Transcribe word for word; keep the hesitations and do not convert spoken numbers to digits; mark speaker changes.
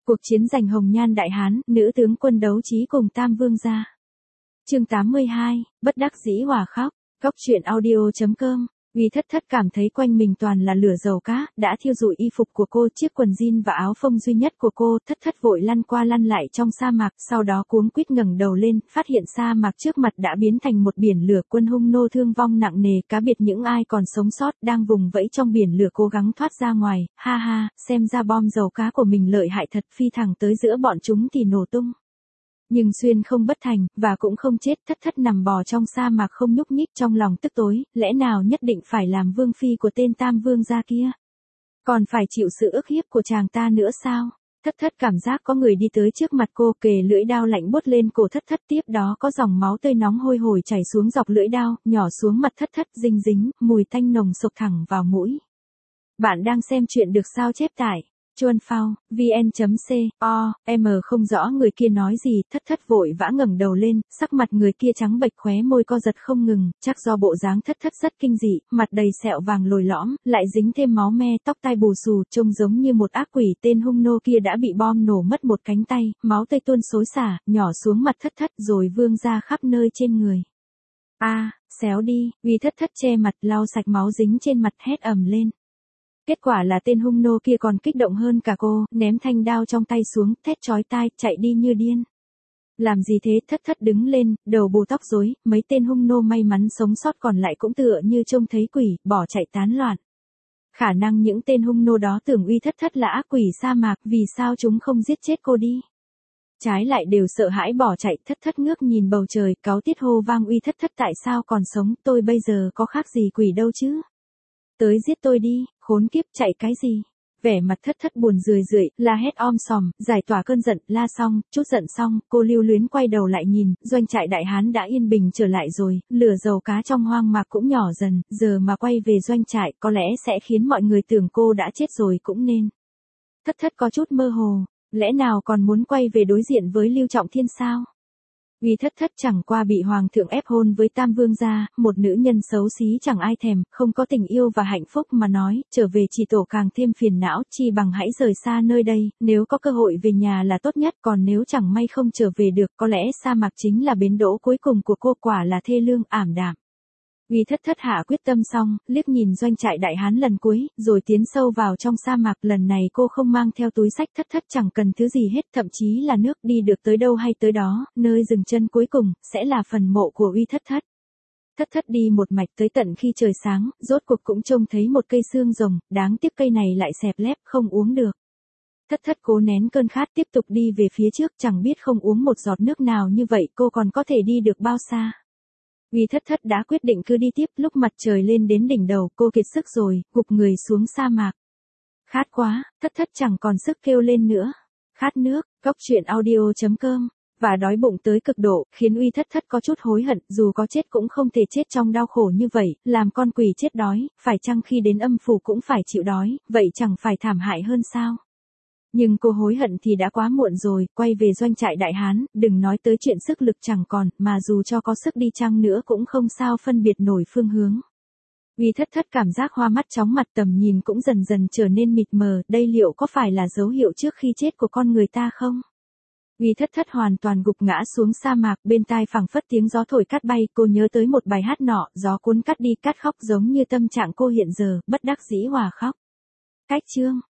Speaker 1: Cuộc chiến giành Hồng Nhan Đại Hán, nữ tướng quân đấu trí cùng Tam Vương gia. Chương tám mươi hai, bất đắc dĩ hòa khóc. Góc truyện audio chấm com. Uy Thất Thất cảm thấy quanh mình toàn là lửa dầu cá, đã thiêu rụi y phục của cô, chiếc quần jean và áo phông duy nhất của cô. Thất Thất vội lăn qua lăn lại trong sa mạc, sau đó cuống quýt ngẩng đầu lên, phát hiện sa mạc trước mặt đã biến thành một biển lửa. Quân hung nô thương vong nặng nề, cá biệt những ai còn sống sót đang vùng vẫy trong biển lửa cố gắng thoát ra ngoài. Ha ha, xem ra bom dầu cá của mình lợi hại thật, phi thẳng tới giữa bọn chúng thì nổ tung. Nhưng xuyên không bất thành, và cũng không chết. Thất Thất nằm bò trong sa mạc không nhúc nhích, trong lòng tức tối, lẽ nào nhất định phải làm vương phi của tên Tam Vương gia kia? Còn phải chịu sự ức hiếp của chàng ta nữa sao? Thất Thất cảm giác có người đi tới trước mặt cô, kề lưỡi dao lạnh buốt lên cổ Thất Thất, tiếp đó có dòng máu tươi nóng hôi hổi chảy xuống dọc lưỡi dao, nhỏ xuống mặt Thất Thất, dinh dính, mùi tanh nồng sộc thẳng vào mũi. Bạn đang xem chuyện được sao chép tại chuan phao vn chấm co em không rõ người kia nói gì. Thất Thất vội vã ngẩng đầu lên, sắc mặt người kia trắng bệch, khóe môi co giật không ngừng, chắc do bộ dáng Thất Thất rất kinh dị, mặt đầy sẹo vàng lồi lõm, lại dính thêm máu me, tóc tai bù xù, trông giống như một ác quỷ. Tên hung nô kia đã bị bom nổ mất một cánh tay, máu tươi tuôn xối xả, nhỏ xuống mặt Thất Thất rồi vương ra khắp nơi trên người. A, à, xéo đi. Uy Thất Thất che mặt, lau sạch máu dính trên mặt, hét ầm lên. Kết quả là tên hung nô kia còn kích động hơn cả cô, ném thanh đao trong tay xuống, thét chói tai, chạy đi như điên. Làm gì thế? Thất Thất đứng lên, đầu bù tóc rối, mấy tên hung nô may mắn sống sót còn lại cũng tựa như trông thấy quỷ, bỏ chạy tán loạn. Khả năng những tên hung nô đó tưởng Uy Thất Thất là ác quỷ sa mạc, vì sao chúng không giết chết cô đi? Trái lại đều sợ hãi bỏ chạy. Thất Thất ngước nhìn bầu trời, cáu tiết hô vang, Uy Thất Thất tại sao còn sống, tôi bây giờ có khác gì quỷ đâu chứ? Tới giết tôi đi, khốn kiếp, chạy cái gì? Vẻ mặt Thất Thất buồn rười rượi, la hét om sòm, giải tỏa cơn giận. La xong, chút giận xong, cô lưu luyến quay đầu lại nhìn, doanh trại Đại Hán đã yên bình trở lại rồi, lửa dầu cá trong hoang mạc cũng nhỏ dần, giờ mà quay về doanh trại có lẽ sẽ khiến mọi người tưởng cô đã chết rồi cũng nên. Thất Thất có chút mơ hồ, lẽ nào còn muốn quay về đối diện với Lưu Trọng Thiên sao? Uy Thất Thất chẳng qua bị hoàng thượng ép hôn với Tam Vương gia, một nữ nhân xấu xí chẳng ai thèm, không có tình yêu và hạnh phúc mà nói, trở về chỉ tổ càng thêm phiền não, chi bằng hãy rời xa nơi đây, nếu có cơ hội về nhà là tốt nhất, còn nếu chẳng may không trở về được, có lẽ sa mạc chính là bến đỗ cuối cùng của cô, quả là thê lương ảm đạm. Uy Thất Thất hạ quyết tâm xong, liếc nhìn doanh trại Đại Hán lần cuối, rồi tiến sâu vào trong sa mạc. Lần này cô không mang theo túi xách. Thất Thất chẳng cần thứ gì hết, thậm chí là nước, đi được tới đâu hay tới đó, nơi dừng chân cuối cùng, sẽ là phần mộ của Uy Thất Thất. Thất Thất đi một mạch tới tận khi trời sáng, rốt cuộc cũng trông thấy một cây xương rồng, đáng tiếc cây này lại xẹp lép, không uống được. Thất Thất cố nén cơn khát tiếp tục đi về phía trước, chẳng biết không uống một giọt nước nào như vậy cô còn có thể đi được bao xa. Uy Thất Thất đã quyết định cứ đi tiếp, lúc mặt trời lên đến đỉnh đầu, cô kiệt sức rồi, gục người xuống sa mạc. Khát quá, Thất Thất chẳng còn sức kêu lên nữa. Khát nước. Góc truyện audio chấm com. Và đói bụng tới cực độ, khiến Uy Thất Thất có chút hối hận, dù có chết cũng không thể chết trong đau khổ như vậy, làm con quỷ chết đói, phải chăng khi đến âm phủ cũng phải chịu đói, vậy chẳng phải thảm hại hơn sao? Nhưng cô hối hận thì đã quá muộn rồi, quay về doanh trại Đại Hán, đừng nói tới chuyện sức lực chẳng còn, mà dù cho có sức đi chăng nữa cũng không sao phân biệt nổi phương hướng. Uy Thất Thất cảm giác hoa mắt chóng mặt, tầm nhìn cũng dần dần trở nên mịt mờ, đây liệu có phải là dấu hiệu trước khi chết của con người ta không? Uy Thất Thất hoàn toàn gục ngã xuống sa mạc, bên tai phảng phất tiếng gió thổi cát bay, cô nhớ tới một bài hát nọ, gió cuốn cát đi cát khóc, giống như tâm trạng cô hiện giờ, bất đắc dĩ hòa khóc. Cách chương